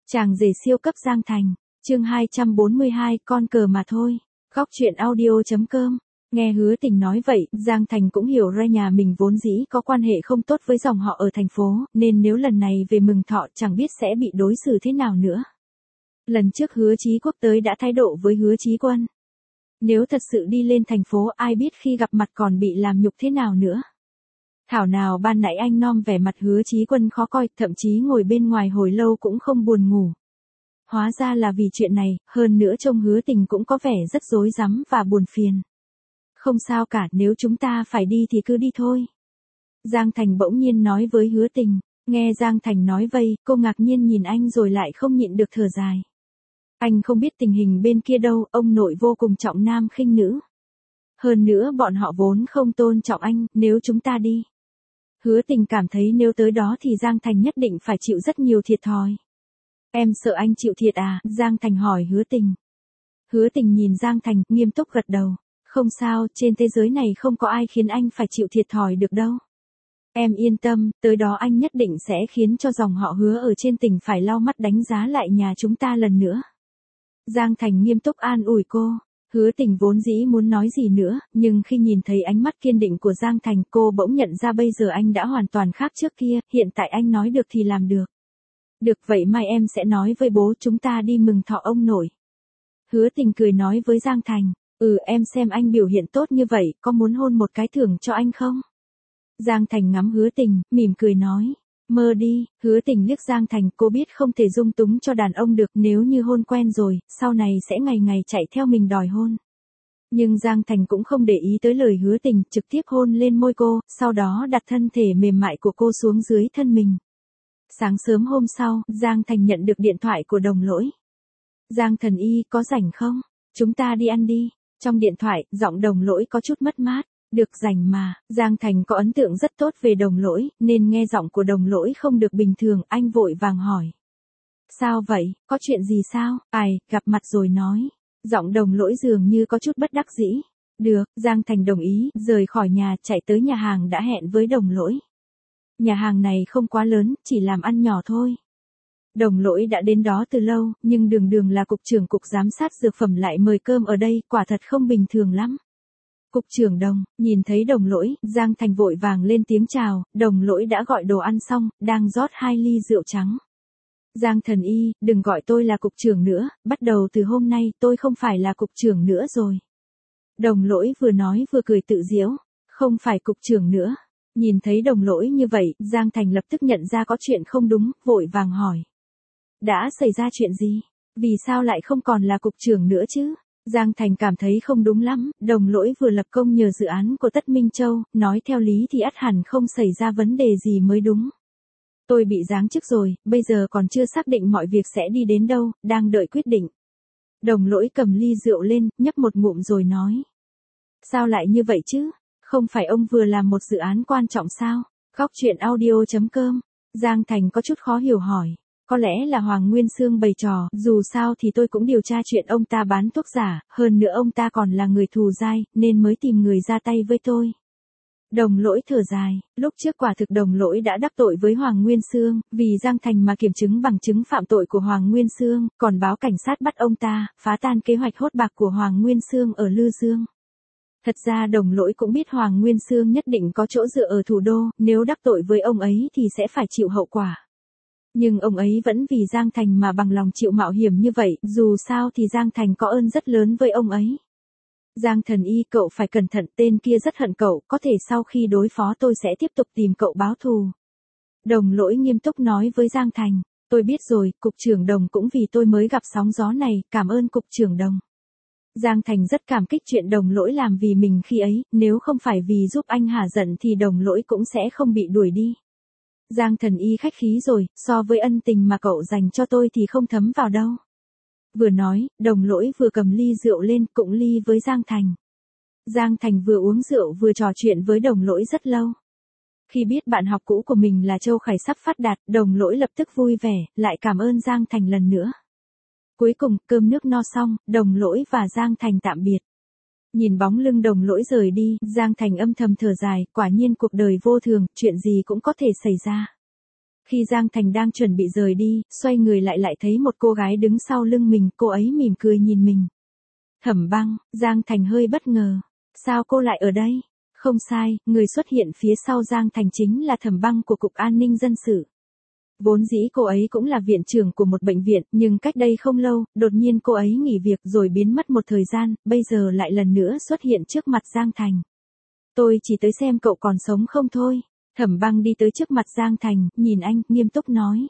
Chàng rể siêu cấp Giang Thành, chương 242, con cờ mà thôi. Góc chuyện audio.com. Nghe Hứa Tình nói vậy, Giang Thành cũng hiểu ra nhà mình vốn dĩ có quan hệ không tốt với dòng họ ở thành phố, nên nếu lần này về mừng thọ chẳng biết sẽ bị đối xử thế nào nữa. Lần trước Hứa Chí Quốc tới đã thái độ với Hứa Chí Quân. Nếu thật sự đi lên thành phố ai biết khi gặp mặt còn bị làm nhục thế nào nữa. Thảo nào ban nãy anh Nom vẻ mặt Hứa Chí Quân khó coi, thậm chí ngồi bên ngoài hồi lâu cũng không buồn ngủ. Hóa ra là vì chuyện này, hơn nữa trông Hứa Tình cũng có vẻ rất rối rắm và buồn phiền. Không sao cả, nếu chúng ta phải đi thì cứ đi thôi. Giang Thành bỗng nhiên nói với Hứa Tình. Nghe Giang Thành nói vây, cô ngạc nhiên nhìn anh rồi lại không nhịn được thở dài. Anh không biết tình hình bên kia đâu, ông nội vô cùng trọng nam khinh nữ. Hơn nữa bọn họ vốn không tôn trọng anh, nếu chúng ta đi. Hứa Tình cảm thấy nếu tới đó thì Giang Thành nhất định phải chịu rất nhiều thiệt thòi. Em sợ anh chịu thiệt à? Giang Thành hỏi Hứa Tình. Hứa Tình nhìn Giang Thành, nghiêm túc gật đầu. Không sao, trên thế giới này không có ai khiến anh phải chịu thiệt thòi được đâu. Em yên tâm, tới đó anh nhất định sẽ khiến cho dòng họ Hứa ở trên tỉnh phải lau mắt đánh giá lại nhà chúng ta lần nữa. Giang Thành nghiêm túc an ủi cô. Hứa Tình vốn dĩ muốn nói gì nữa, nhưng khi nhìn thấy ánh mắt kiên định của Giang Thành cô bỗng nhận ra bây giờ anh đã hoàn toàn khác trước kia, hiện tại anh nói được thì làm được. Được vậy mai em sẽ nói với bố chúng ta đi mừng thọ ông nội. Hứa Tình cười nói với Giang Thành, em xem anh biểu hiện tốt như vậy, có muốn hôn một cái thưởng cho anh không? Giang Thành ngắm Hứa Tình, mỉm cười nói, mơ đi. Hứa Tình liếc Giang Thành, cô biết không thể dung túng cho đàn ông được, nếu như hôn quen rồi, sau này sẽ ngày ngày chạy theo mình đòi hôn. Nhưng Giang Thành cũng không để ý tới lời Hứa Tình, trực tiếp hôn lên môi cô, sau đó đặt thân thể mềm mại của cô xuống dưới thân mình. Sáng sớm hôm sau, Giang Thành nhận được điện thoại của Đồng Lỗi. Giang Thần Y, có rảnh không? Chúng ta đi ăn đi. Trong điện thoại, giọng Đồng Lỗi có chút mất mát. Được rảnh mà. Giang Thành có ấn tượng rất tốt về Đồng Lỗi, nên nghe giọng của Đồng Lỗi không được bình thường, anh vội vàng hỏi. Sao vậy, có chuyện gì sao? Gặp mặt rồi nói. Giọng Đồng Lỗi dường như có chút bất đắc dĩ. Được, Giang Thành đồng ý, rời khỏi nhà, chạy tới nhà hàng đã hẹn với Đồng Lỗi. Nhà hàng này không quá lớn, chỉ làm ăn nhỏ thôi. Đồng Lỗi đã đến đó từ lâu, nhưng đường là cục trưởng cục giám sát dược phẩm lại mời cơm ở đây, quả thật không bình thường lắm. Cục trưởng Đồng, nhìn thấy Đồng Lỗi, Giang Thành vội vàng lên tiếng chào, Đồng Lỗi đã gọi đồ ăn xong, đang rót 2 ly rượu trắng. Giang Thần Y, đừng gọi tôi là cục trưởng nữa, bắt đầu từ hôm nay tôi không phải là cục trưởng nữa rồi. Đồng Lỗi vừa nói vừa cười tự giễu, không phải cục trưởng nữa. Nhìn thấy Đồng Lỗi như vậy, Giang Thành lập tức nhận ra có chuyện không đúng, vội vàng hỏi. Đã xảy ra chuyện gì? Vì sao lại không còn là cục trưởng nữa chứ? Giang Thành cảm thấy không đúng lắm, Đồng Lỗi vừa lập công nhờ dự án của Tất Minh Châu, nói theo lý thì ắt hẳn không xảy ra vấn đề gì mới đúng. Tôi bị giáng chức rồi, bây giờ còn chưa xác định mọi việc sẽ đi đến đâu, đang đợi quyết định. Đồng Lỗi cầm ly rượu lên, nhấp một ngụm rồi nói. Sao lại như vậy chứ? Không phải ông vừa làm một dự án quan trọng sao? Góc chuyện audio.com. Giang Thành có chút khó hiểu hỏi. Có lẽ là Hoàng Nguyên Xương bày trò, dù sao thì tôi cũng điều tra chuyện ông ta bán thuốc giả, hơn nữa ông ta còn là người thù dai, nên mới tìm người ra tay với tôi. Đồng Lỗi thở dài, lúc trước quả thực Đồng Lỗi đã đắc tội với Hoàng Nguyên Xương, vì Giang Thành mà kiểm chứng bằng chứng phạm tội của Hoàng Nguyên Xương, còn báo cảnh sát bắt ông ta, phá tan kế hoạch hốt bạc của Hoàng Nguyên Xương ở Lư Dương. Thật ra Đồng Lỗi cũng biết Hoàng Nguyên Xương nhất định có chỗ dựa ở thủ đô, nếu đắc tội với ông ấy thì sẽ phải chịu hậu quả. Nhưng ông ấy vẫn vì Giang Thành mà bằng lòng chịu mạo hiểm như vậy, dù sao thì Giang Thành có ơn rất lớn với ông ấy. Giang Thần Y, cậu phải cẩn thận, tên kia rất hận cậu, có thể sau khi đối phó tôi sẽ tiếp tục tìm cậu báo thù. Đồng Lỗi nghiêm túc nói với Giang Thành, tôi biết rồi, cục trưởng Đồng cũng vì tôi mới gặp sóng gió này, cảm ơn cục trưởng Đồng. Giang Thành rất cảm kích chuyện Đồng Lỗi làm vì mình khi ấy, nếu không phải vì giúp anh hả giận thì Đồng Lỗi cũng sẽ không bị đuổi đi. Giang Thần Y khách khí rồi, so với ân tình mà cậu dành cho tôi thì không thấm vào đâu. Vừa nói, Đồng Lỗi vừa cầm ly rượu lên, cụng ly với Giang Thành. Giang Thành vừa uống rượu vừa trò chuyện với Đồng Lỗi rất lâu. Khi biết bạn học cũ của mình là Châu Khải sắp phát đạt, Đồng Lỗi lập tức vui vẻ, lại cảm ơn Giang Thành lần nữa. Cuối cùng, cơm nước no xong, Đồng Lỗi và Giang Thành tạm biệt. Nhìn bóng lưng Đồng Lỗi rời đi, Giang Thành âm thầm thở dài, quả nhiên cuộc đời vô thường, chuyện gì cũng có thể xảy ra. Khi Giang Thành đang chuẩn bị rời đi, xoay người lại thấy một cô gái đứng sau lưng mình, cô ấy mỉm cười nhìn mình. Thẩm Băng, Giang Thành hơi bất ngờ. Sao cô lại ở đây? Không sai, người xuất hiện phía sau Giang Thành chính là Thẩm Băng của Cục An ninh Dân sự. Vốn dĩ cô ấy cũng là viện trưởng của một bệnh viện, nhưng cách đây không lâu, đột nhiên cô ấy nghỉ việc rồi biến mất một thời gian, bây giờ lại lần nữa xuất hiện trước mặt Giang Thành. Tôi chỉ tới xem cậu còn sống không thôi. Thẩm Băng đi tới trước mặt Giang Thành, nhìn anh, nghiêm túc nói.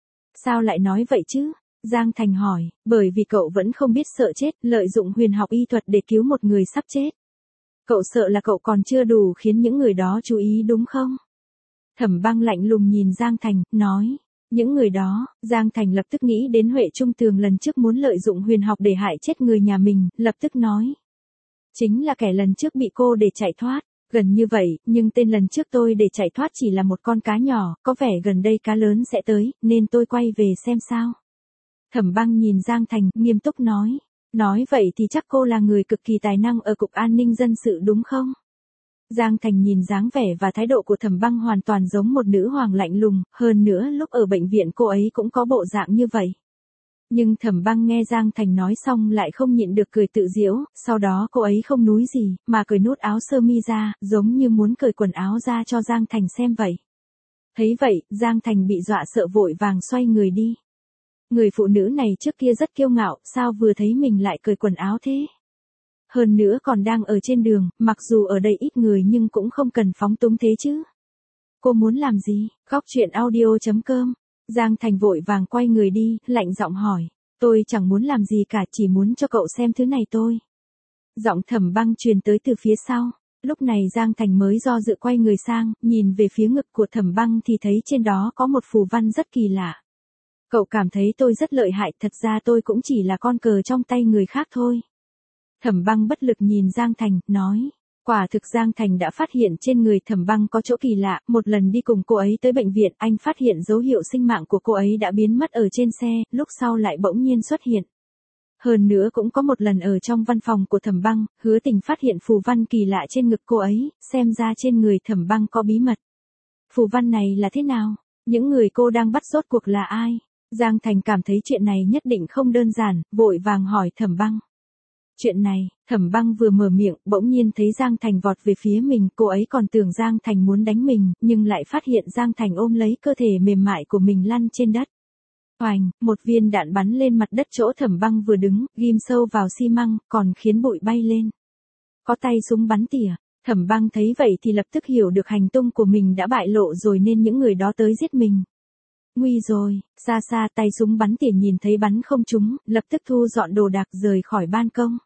Sao lại nói vậy chứ? Giang Thành hỏi, bởi vì cậu vẫn không biết sợ chết, lợi dụng huyền học y thuật để cứu một người sắp chết. Cậu sợ là cậu còn chưa đủ khiến những người đó chú ý đúng không? Thẩm Băng lạnh lùng nhìn Giang Thành, nói. Những người đó, Giang Thành lập tức nghĩ đến Huệ Trung Tường lần trước muốn lợi dụng huyền học để hại chết người nhà mình, lập tức nói. Chính là kẻ lần trước bị cô để chạy thoát. Gần như vậy, nhưng tên lần trước tôi để chạy thoát chỉ là một con cá nhỏ, có vẻ gần đây cá lớn sẽ tới, nên tôi quay về xem sao. Thẩm Băng nhìn Giang Thành, nghiêm túc nói. Nói vậy thì chắc cô là người cực kỳ tài năng ở Cục An ninh Dân sự đúng không? Giang Thành nhìn dáng vẻ và thái độ của Thẩm Băng hoàn toàn giống một nữ hoàng lạnh lùng, hơn nữa lúc ở bệnh viện cô ấy cũng có bộ dạng như vậy. Nhưng Thẩm Băng nghe Giang Thành nói xong lại không nhịn được cười tự giễu, sau đó cô ấy không núi gì, mà cởi nút áo sơ mi ra, giống như muốn cởi quần áo ra cho Giang Thành xem vậy. Thấy vậy, Giang Thành bị dọa sợ vội vàng xoay người đi. Người phụ nữ này trước kia rất kiêu ngạo, sao vừa thấy mình lại cởi quần áo thế? Hơn nữa còn đang ở trên đường, mặc dù ở đây ít người nhưng cũng không cần phóng túng thế chứ. Cô muốn làm gì? Góc chuyện audio.com. Giang Thành vội vàng quay người đi, lạnh giọng hỏi. Tôi chẳng muốn làm gì cả, chỉ muốn cho cậu xem thứ này thôi. Giọng Thẩm Băng truyền tới từ phía sau. Lúc này Giang Thành mới do dự quay người sang, nhìn về phía ngực của Thẩm Băng thì thấy trên đó có một phù văn rất kỳ lạ. Cậu cảm thấy tôi rất lợi hại, thật ra tôi cũng chỉ là con cờ trong tay người khác thôi. Thẩm Băng bất lực nhìn Giang Thành, nói. Quả thực Giang Thành đã phát hiện trên người Thẩm Băng có chỗ kỳ lạ, một lần đi cùng cô ấy tới bệnh viện, anh phát hiện dấu hiệu sinh mạng của cô ấy đã biến mất ở trên xe, lúc sau lại bỗng nhiên xuất hiện. Hơn nữa cũng có một lần ở trong văn phòng của Thẩm Băng, Hứa Tình phát hiện phù văn kỳ lạ trên ngực cô ấy, xem ra trên người Thẩm Băng có bí mật. Phù văn này là thế nào? Những người cô đang bắt rốt cuộc là ai? Giang Thành cảm thấy chuyện này nhất định không đơn giản, vội vàng hỏi Thẩm Băng. Chuyện này, Thẩm Băng vừa mở miệng, bỗng nhiên thấy Giang Thành vọt về phía mình, cô ấy còn tưởng Giang Thành muốn đánh mình, nhưng lại phát hiện Giang Thành ôm lấy cơ thể mềm mại của mình lăn trên đất. Oành, một viên đạn bắn lên mặt đất chỗ Thẩm Băng vừa đứng, ghim sâu vào xi măng, còn khiến bụi bay lên. Có tay súng bắn tỉa, Thẩm Băng thấy vậy thì lập tức hiểu được hành tung của mình đã bại lộ rồi nên những người đó tới giết mình. Nguy rồi, xa xa tay súng bắn tỉa nhìn thấy bắn không trúng, lập tức thu dọn đồ đạc rời khỏi ban công.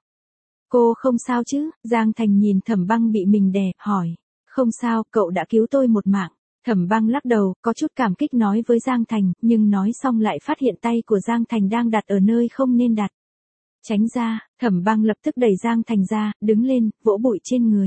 Cô không sao chứ? Giang Thành nhìn Thẩm Băng bị mình đè, hỏi. Không sao, cậu đã cứu tôi một mạng. Thẩm Băng lắc đầu, có chút cảm kích nói với Giang Thành, nhưng nói xong lại phát hiện tay của Giang Thành đang đặt ở nơi không nên đặt. Tránh ra, Thẩm Băng lập tức đẩy Giang Thành ra, đứng lên, vỗ bụi trên người.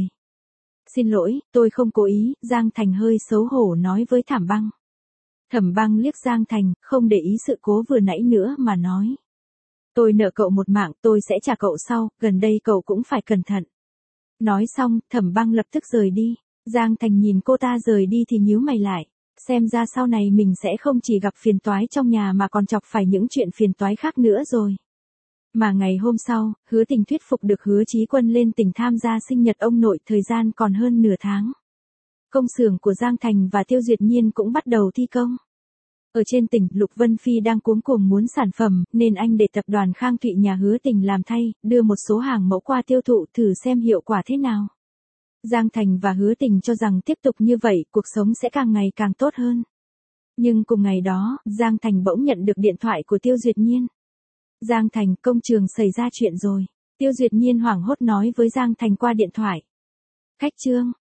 Xin lỗi, tôi không cố ý, Giang Thành hơi xấu hổ nói với Thẩm Băng. Thẩm Băng liếc Giang Thành, không để ý sự cố vừa nãy nữa mà nói. Tôi nợ cậu một mạng, tôi sẽ trả cậu sau, gần đây cậu cũng phải cẩn thận. Nói xong, Thẩm Băng lập tức rời đi. Giang Thành nhìn cô ta rời đi thì nhíu mày lại. Xem ra sau này mình sẽ không chỉ gặp phiền toái trong nhà mà còn chọc phải những chuyện phiền toái khác nữa rồi. Mà ngày hôm sau, Hứa Tình thuyết phục được Hứa Chí Quân lên tỉnh tham gia sinh nhật ông nội, thời gian còn hơn nửa tháng. Công xưởng của Giang Thành và Tiêu Duyệt Nhiên cũng bắt đầu thi công. Ở trên tỉnh, Lục Vân Phi đang cuống cuồng muốn sản phẩm, nên anh để tập đoàn Khang Thụy nhà Hứa Tình làm thay, đưa một số hàng mẫu qua tiêu thụ thử xem hiệu quả thế nào. Giang Thành và Hứa Tình cho rằng tiếp tục như vậy, cuộc sống sẽ càng ngày càng tốt hơn. Nhưng cùng ngày đó, Giang Thành bỗng nhận được điện thoại của Tiêu Duyệt Nhiên. Giang Thành, công trường xảy ra chuyện rồi. Tiêu Duyệt Nhiên hoảng hốt nói với Giang Thành qua điện thoại. Khách Trương,